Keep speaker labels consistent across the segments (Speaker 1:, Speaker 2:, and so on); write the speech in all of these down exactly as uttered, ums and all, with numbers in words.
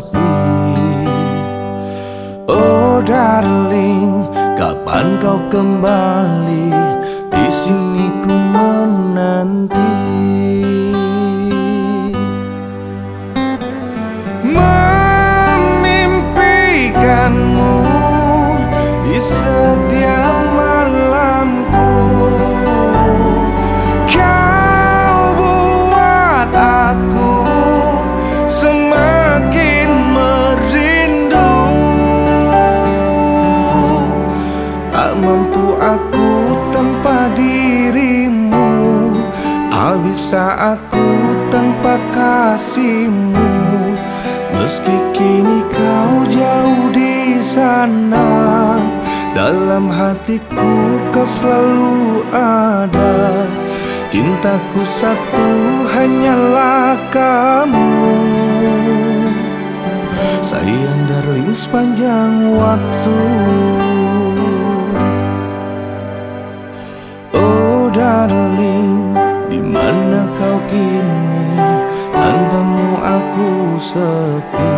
Speaker 1: sepi. Oh darling, kapan kau kembali? Di sini ku menanti. Memimpikanmu di setiap malamku. Kau buat aku semakin merindu. Tak mampu aku tanpa dirimu, tak bisa aku tanpa kasihmu. Meski kini kau jauh di sana, dalam hatiku kau selalu ada. Cintaku satu hanyalah kamu, sayang darling sepanjang waktu. Oh darling, di mana kau kini? Tanpamu aku sepi.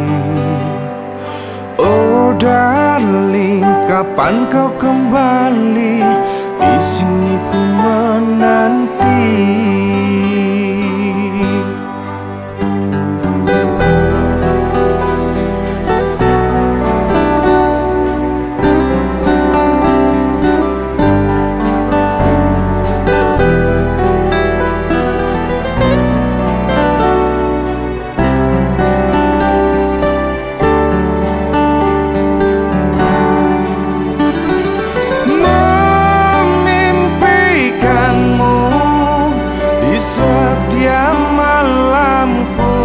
Speaker 1: Oh darling, kapan kau kembali? Di sini ku menanti. Setiap malamku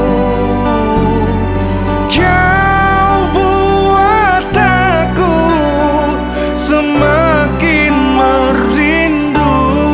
Speaker 1: kau buat aku semakin merindu.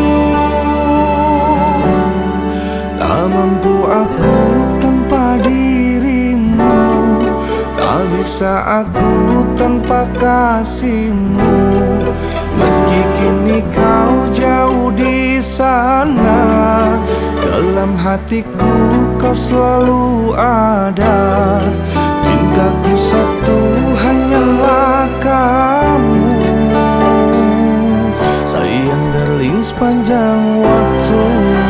Speaker 1: Tak mampu aku tanpa dirimu, tak bisa aku tanpa kasihmu. Meski kini kau jauh di sana, dalam hatiku kau selalu ada. Cintaku satu hanyalah kamu, sayang darling sepanjang waktu.